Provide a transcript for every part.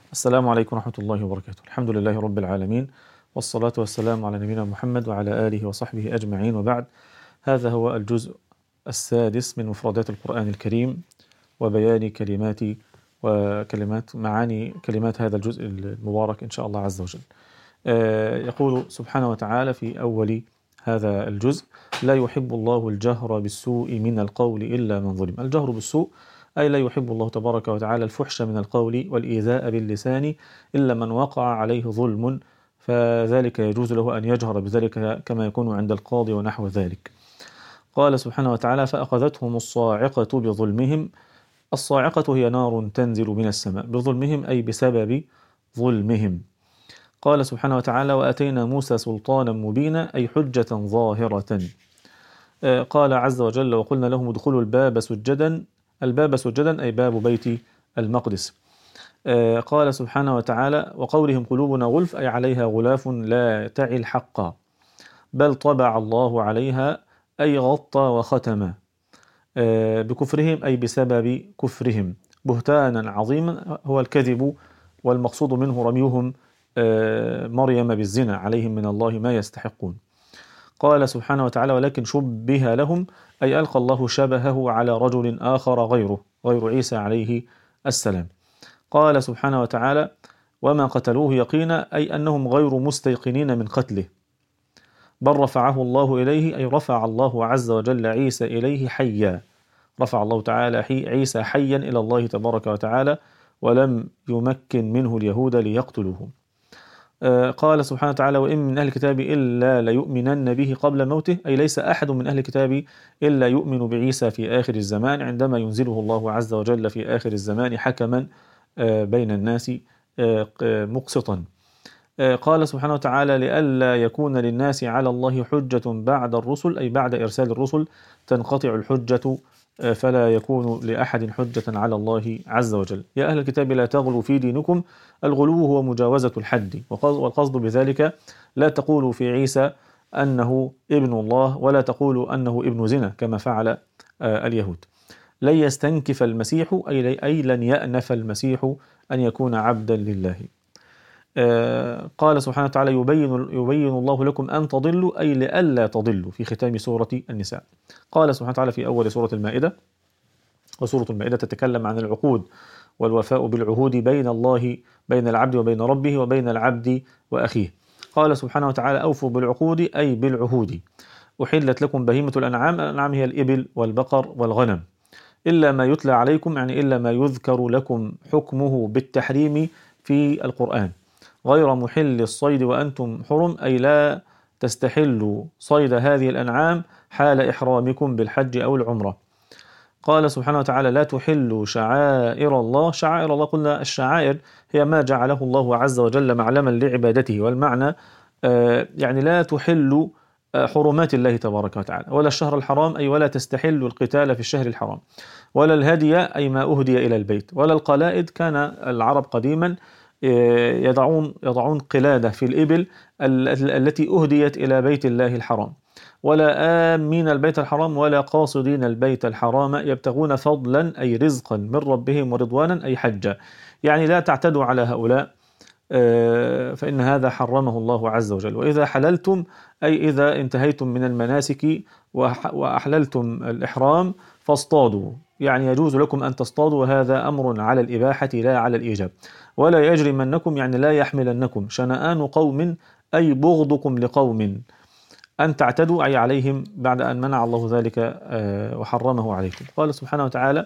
السلام عليكم ورحمة الله وبركاته. الحمد لله رب العالمين، والصلاة والسلام على نبينا محمد وعلى آله وصحبه أجمعين، وبعد. هذا هو الجزء السادس من مفردات القرآن الكريم وبيان كلمات معاني كلمات هذا الجزء المبارك إن شاء الله عز وجل. يقول سبحانه وتعالى في أول هذا الجزء: لا يحب الله الجهر بالسوء من القول إلا من ظلم. الجهر بالسوء أي لا يحب الله تبارك وتعالى الفحش من القول والإيذاء باللسان إلا من وقع عليه ظلم، فذلك يجوز له أن يجهر بذلك كما يكون عند القاضي ونحو ذلك. قال سبحانه وتعالى: فأخذتهم الصاعقة بظلمهم. الصاعقة هي نار تنزل من السماء، بظلمهم أي بسبب ظلمهم. قال سبحانه وتعالى: وأتينا موسى سلطانا مبينا، أي حجة ظاهرة. قال عز وجل: وقلنا لهم ادخلوا الباب سجدا. الباب سجدا أي باب بيت المقدس. قال سبحانه وتعالى: وقولهم قلوبنا غلف، أي عليها غلاف لا تعي الحق، بل طبع الله عليها أي غطى وختم. بكفرهم أي بسبب كفرهم. بهتانا عظيما هو الكذب، والمقصود منه رميهم مريم بالزنا، عليهم من الله ما يستحقون. قال سبحانه وتعالى: ولكن شبه لهم، أي ألقى الله شبهه على رجل آخر غير عيسى عليه السلام. قال سبحانه وتعالى: وما قتلوه يقينا، أي أنهم غير مستيقنين من قتله، بل رفعه الله إليه، أي رفع الله عز وجل عيسى إليه حيا. رفع الله تعالى عيسى حيا إلى الله تبارك وتعالى، ولم يمكن منه اليهود ليقتلوه. قال سبحانه وتعالى: وإن من أهل الكتاب إلا ليؤمنن به قبل موته، أي ليس أحد من أهل الكتاب إلا يؤمن بعيسى في آخر الزمان، عندما ينزله الله عز وجل في آخر الزمان حكما بين الناس مقسطا. قال سبحانه وتعالى: لئلا يكون للناس على الله حجة بعد الرسل، أي بعد إرسال الرسل تنقطع الحجة، فلا يكون لأحد حجة على الله عز وجل. يا أهل الكتاب لا تغلوا في دينكم. الغلو هو مجاوزة الحد، والقصد بذلك لا تقولوا في عيسى أنه ابن الله، ولا تقولوا أنه ابن زنا كما فعل اليهود. لن يستنكف المسيح، أي لن يأنف المسيح أن يكون عبدا لله. قال سبحانه وتعالى: يبين الله لكم أن تضلوا، أي لئلا تضلوا، في ختام سورة النساء. قال سبحانه وتعالى في أول سورة المائدة: وسورة المائدة تتكلم عن العقود والوفاء بالعهود بين العبد وبين ربه، وبين العبد وأخيه. قال سبحانه وتعالى: أوفوا بالعقود، أي بالعهود. أحلت لكم بهيمة الأنعام. الأنعام هي الإبل والبقر والغنم، إلا ما يتلى عليكم، يعني إلا ما يذكر لكم حكمه بالتحريم في القرآن، غير محل الصيد وأنتم حرم، أي لا تستحلوا صيد هذه الأنعام حال إحرامكم بالحج أو العمرة. قال سبحانه وتعالى: لا تحلوا شعائر الله. شعائر الله، قلنا الشعائر هي ما جعله الله عز وجل معلما لعبادته، والمعنى يعني لا تحلوا حرمات الله تبارك وتعالى، ولا الشهر الحرام، أي ولا تستحلوا القتال في الشهر الحرام، ولا الهدي، أي ما أهدي إلى البيت، ولا القلائد. كان العرب قديما يضعون قلادة في الإبل التي أهديت إلى بيت الله الحرام. ولا آمين البيت الحرام، ولا قاصدين البيت الحرام يبتغون فضلا، أي رزقا من ربهم، ورضوانا، أي حجا. يعني لا تعتدوا على هؤلاء، فإن هذا حرمه الله عز وجل. وإذا حللتم، أي إذا انتهيتم من المناسك وأحللتم الإحرام فاصطادوا، يعني يجوز لكم أن تصطادوا، وهذا أمر على الإباحة لا على الإيجاب. ولا يجرمنكم، يعني لا يحملنكم شنآن قوم، أي بغضكم لقوم، أن تعتدوا، أي عليهم بعد أن منع الله ذلك وحرمه عليكم. قال سبحانه وتعالى: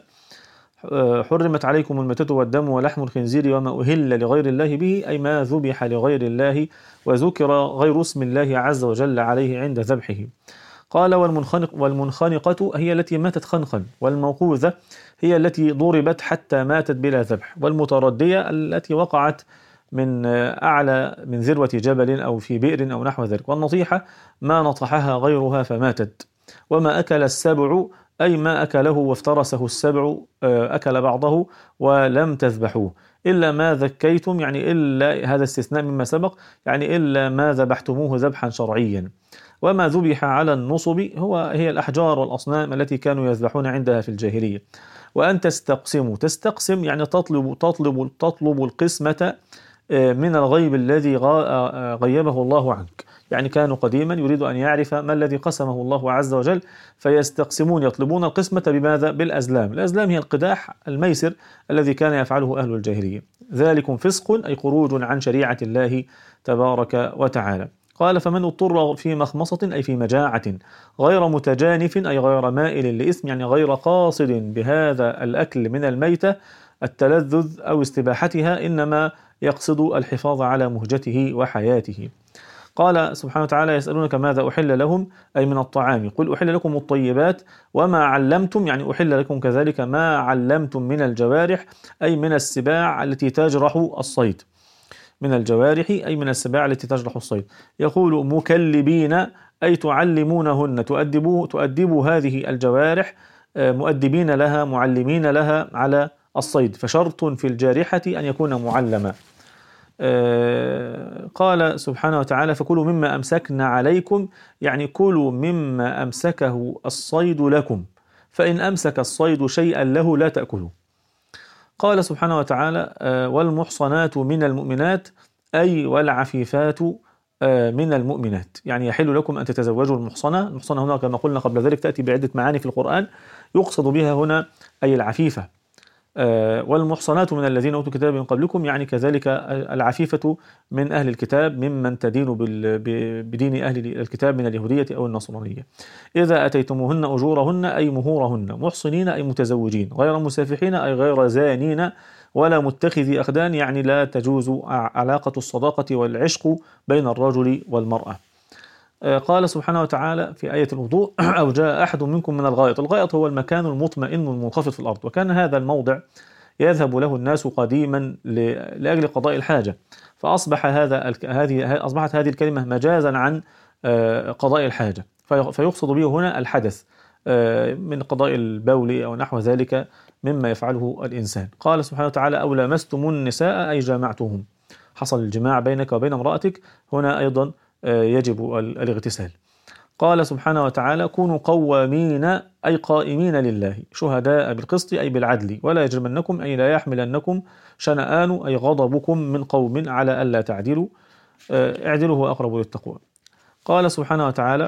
حرمت عليكم الميتة والدم ولحم الخنزير وما أهل لغير الله به، أي ما ذبح لغير الله وذكر غير اسم الله عز وجل عليه عند ذبحه. قال: والمنخنقة هي التي ماتت خنقا، والموقوذة هي التي ضربت حتى ماتت بلا ذبح، والمتردية التي وقعت من أعلى من ذروة جبل أو في بئر أو نحو ذلك، والنطيحة ما نطحها غيرها فماتت. وما أكل السبع، أي ما أكله وافترسه السبع، أكل بعضه ولم تذبحوه، إلا ما ذكيتم، يعني إلا هذا استثناء مما سبق، يعني إلا ما ذبحتموه ذبحا شرعيا. وما ذبح على النصب هي الأحجار والأصنام التي كانوا يذبحون عندها في الجاهلية. وأن تستقسم يعني تطلب القسمة من الغيب الذي غيبه الله عنك. يعني كانوا قديما يريد أن يعرف ما الذي قسمه الله عز وجل، فيستقسمون يطلبون القسمة بماذا؟ بالأزلام. الأزلام هي القداح الميسر الذي كان يفعله أهل الجاهلية. ذلكم فسق أي خروج عن شريعة الله تبارك وتعالى. قال فمن اضطر في مخمصة أي في مجاعة غير متجانف أي غير مائل لإثم، يعني غير قاصد بهذا الأكل من الميتة التلذذ أو استباحتها، إنما يقصد الحفاظ على مهجته وحياته. قال سبحانه وتعالى يسألونك ماذا أحل لهم أي من الطعام، قل أحل لكم الطيبات وما علمتم، يعني أحل لكم كذلك ما علمتم من الجوارح أي من السباع التي تجرح الصيد، من الجوارح أي من السباع التي تجرح الصيد. يقول مكلبين أي تعلمونهن، تؤدبوا هذه الجوارح مؤدبين لها معلمين لها على الصيد، فشرط في الجارحة أن يكون معلما. قال سبحانه وتعالى فكلوا مما أمسكنا عليكم، يعني كلوا مما أمسكه الصيد لكم، فإن أمسك الصيد شيئا له لا تأكلوا. قال سبحانه وتعالى والمحصنات من المؤمنات أي والعفيفات من المؤمنات، يعني يحل لكم أن تتزوجوا المحصنة. المحصنة هنا كما قلنا قبل ذلك تأتي بعدة معاني في القرآن، يقصد بها هنا أي العفيفة. والمحصنات من الذين أوتوا الكتاب من قبلكم، يعني كذلك العفيفة من أهل الكتاب ممن تدين بدين أهل الكتاب من اليهودية أو النصرانية. إذا أتيتموهن أجورهن أي مهورهن، محصنين أي متزوجين، غير مسافحين أي غير زانين، ولا متخذي أخدان، يعني لا تجوز علاقة الصداقة والعشق بين الرجل والمرأة. قال سبحانه وتعالى في آية الوضوء أو جاء أحد منكم من الغائط. الغائط هو المكان المطمئن المنخفض في الأرض، وكان هذا الموضع يذهب له الناس قديما لأجل قضاء الحاجة، فأصبحت هذه الكلمة مجازا عن قضاء الحاجة، فيقصد به هنا الحدث من قضاء البول أو نحو ذلك مما يفعله الإنسان. قال سبحانه وتعالى أو لامستم النساء أي جامعتهم، حصل الجماع بينك وبين امرأتك، هنا أيضا يجب الاغتسال. قال سبحانه وتعالى كونوا قوامين أي قائمين لله شهداء بالقسط أي بالعدل، ولا يجرمنكم أي لا يحملنكم شنآن أي غضبكم من قوم على ألا تعدلوا، اعدلوا هو أقرب للتقوى. قال سبحانه وتعالى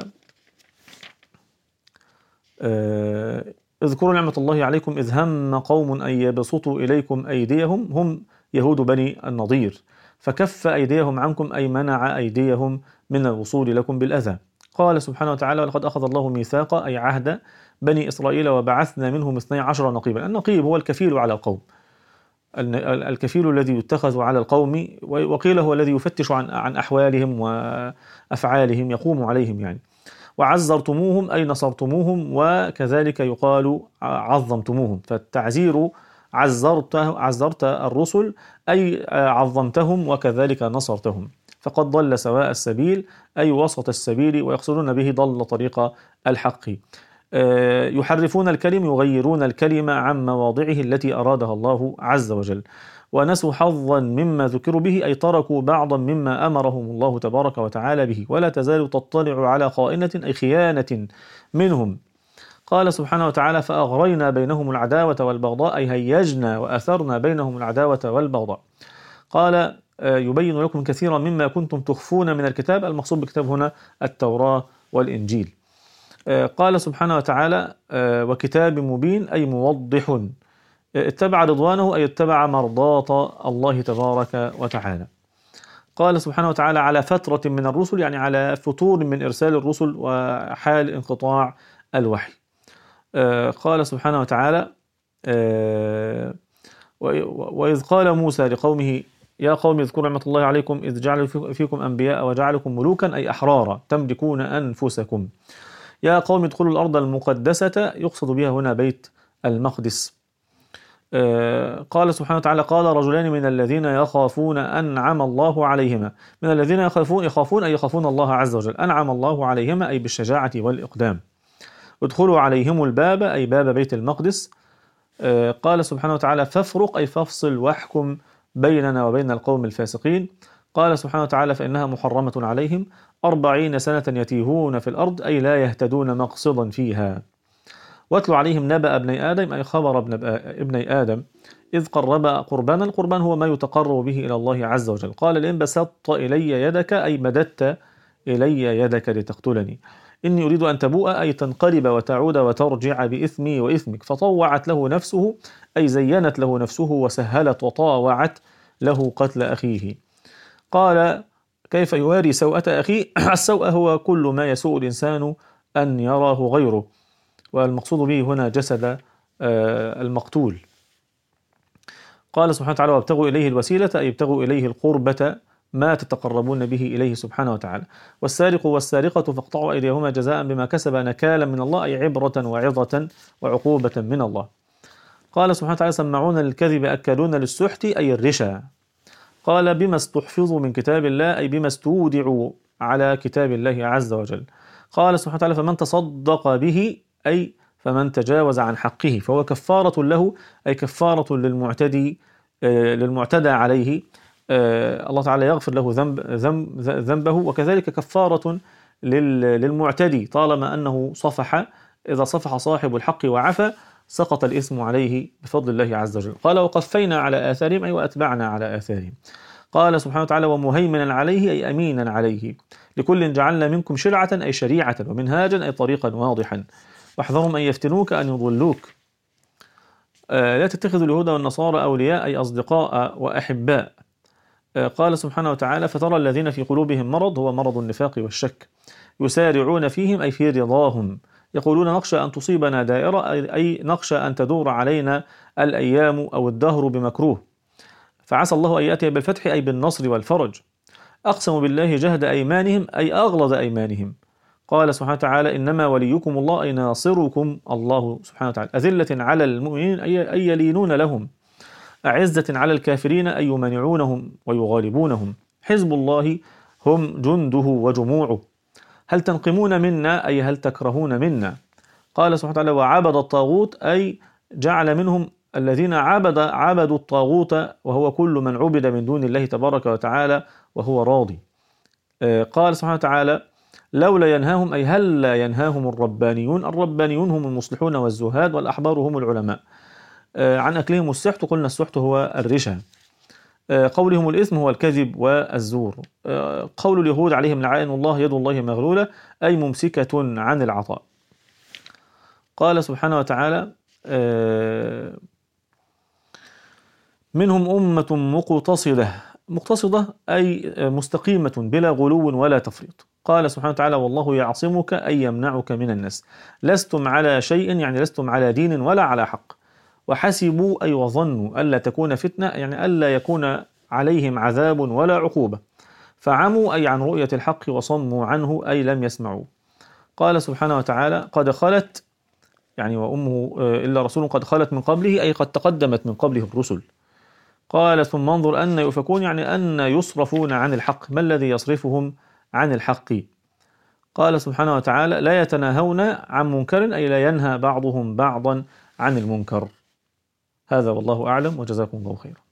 اذكروا نعمة الله عليكم إذ هم قوم أن يبسطوا إليكم أيديهم، هم يهود بني النضير، فكف أيديهم عنكم أي منع أيديهم من الوصول لكم بالأذى. قال سبحانه وتعالى ولقد أخذ الله ميثاق أي عهد بني إسرائيل وبعثنا منهم 12 نقيبا. النقيب هو الكفيل على القوم، الكفيل الذي يتخذ على القوم، وقيل هو الذي يفتش عن أحوالهم وأفعالهم، يقوم عليهم يعني. وعزرتموهم أي نصرتموهم، وكذلك يقال عظمتموهم، فالتعزير عزرت الرسل أي عظمتهم وكذلك نصرتهم. فقد ضل سواء السبيل أي وسط السبيل، ويقصدون به ضل طريق الحق. يحرفون الكلم يغيرون الكلمة عن مواضعه التي أرادها الله عز وجل. ونسوا حظا مما ذكروا به أي تركوا بعضا مما أمرهم الله تبارك وتعالى به، ولا تزال تطلع على خائنة أي خيانة منهم. قال سبحانه وتعالى فأغرينا بينهم العداوة والبغضاء أي هيجنا وأثرنا بينهم العداوة والبغضاء. قال يبين لكم كثيرا مما كنتم تخفون من الكتاب، المقصود بالكتاب هنا التوراة والإنجيل. قال سبحانه وتعالى وكتاب مبين أي موضح، اتبع رضوانه أي اتبع مرضاة الله تبارك وتعالى. قال سبحانه وتعالى على فترة من الرسل، يعني على فتور من إرسال الرسل وحال انقطاع الوحي. قال سبحانه وتعالى وإذ قال موسى لقومه يا قوم اذكروا نعمة الله عليكم إذ جعل فيكم أنبياء وجعلكم ملوكا أي أحرارا تملكون أنفسكم. يا قوم ادخلوا الأرض المقدسة، يقصد بها هنا بيت المقدس. قال سبحانه وتعالى قال رجلان من الذين يخافون أنعم الله عليهما، من الذين يخافون أي يخافون الله عز وجل، أنعم الله عليهما أي بالشجاعة والإقدام. ادخلوا عليهم الباب أي باب بيت المقدس. قال سبحانه وتعالى فافرق أي فافصل واحكم بيننا وبين القوم الفاسقين. قال سبحانه وتعالى فإنها محرمة عليهم 40 سنة يتيهون في الأرض أي لا يهتدون مقصدا فيها. واتل عليهم نبأ ابني آدم أي خبر ابني آدم إذ قربا قربانا. القربان هو ما يتقرب به إلى الله عز وجل. قال لئن بسطت إلي يدك أي مددت إلي يدك لتقتلني إني أريد أن تبوء أي تنقلب وتعود وترجع بإثمي وإثمك. فطوعت له نفسه أي زينت له نفسه وسهلت وطاوعت له قتل أخيه. قال كيف يواري سوءة أخيه؟ السوء هو كل ما يسوء الإنسان أن يراه غيره، والمقصود به هنا جسد المقتول. قال سبحانه وتعالى وابتغوا إليه الوسيلة أي ابتغوا إليه القربة ما تتقربون به إليه سبحانه وتعالى. والسارق والسارقة فاقطعوا أيديهما جزاء بما كسب نكالا من الله أي عبرة وعظة وعقوبة من الله. قال سبحانه وتعالى سمعون للكذب أكلون للسحت أي الرشا. قال بما استحفظوا من كتاب الله أي بما استودعوا على كتاب الله عز وجل. قال سبحانه وتعالى فمن تصدق به أي فمن تجاوز عن حقه فهو كفارة له أي كفارة للمعتدى عليه. الله تعالى يغفر له ذنبه، وكذلك كفارة للمعتدي طالما أنه صفح. إذا صفح صاحب الحق وعفى سقط الإثم عليه بفضل الله عز وجل. قال وقفينا على آثارهم أي وأتبعنا على آثارهم. قال سبحانه وتعالى ومهيمنا عليه أي أمينا عليه. لكل جعلنا منكم شرعة أي شريعة ومنهاجا أي طريقا واضحا. واحذرهم أن يفتنوك أن يضلوك. لا تتخذوا اليهود والنصارى أولياء أي أصدقاء وأحباء. قال سبحانه وتعالى فترى الذين في قلوبهم مرض هو مرض النفاق والشك يسارعون فيهم أي في رضاهم يقولون نخشى أن تصيبنا دائرة أي نخشى أن تدور علينا الأيام أو الدهر بمكروه فعسى الله أن يأتي بالفتح أي بالنصر والفرج. أقسموا بالله جهد أيمانهم أي أغلظ أيمانهم. قال سبحانه وتعالى إنما وليكم الله أي ناصركم الله سبحانه وتعالى. أذلة على المؤمنين أي يلينون لهم. أعزة على الكافرين أي يمانعونهم ويغالبونهم. حزب الله هم جنده وجموعه. هل تنقمون منا أي هل تكرهون منا. قال سبحانه وتعالى وعبد الطاغوت أي جعل منهم الذين عبدوا الطاغوت وهو كل من عبد من دون الله تبارك وتعالى وهو راضي. قال سبحانه وتعالى لولا ينهاهم أي هل لا ينهاهم الربانيون. الربانيون هم المصلحون والزهاد والأحبار هم العلماء عن أكلهم السحت. قلنا السحت هو الرشا. قولهم الإثم هو الكذب والزور. قول اليهود عليهم لعائن الله يد الله مغلولة أي ممسكة عن العطاء. قال سبحانه وتعالى منهم أمة مقتصدة أي مستقيمة بلا غلو ولا تفريط. قال سبحانه وتعالى والله يعصمك أي يمنعك من الناس. لستم على شيء يعني لستم على دين ولا على حق. وحسبوا أي وظنوا ألا تكون فتنة يعني ألا يكون عليهم عذاب ولا عقوبة. فعموا أي عن رؤية الحق وصموا عنه أي لم يسمعوا. قال سبحانه وتعالى قد خلت يعني وأمه إلا رسول قد خلت من قبله أي قد تقدمت من قبله الرسل. قال ثم انظر أن يؤفكون يعني أن يصرفون عن الحق ما الذي يصرفهم عن الحق. قال سبحانه وتعالى لا يتناهون عن منكر أي لا ينهى بعضهم بعضا عن المنكر. هذا والله أعلم وجزاكم الله خيرا.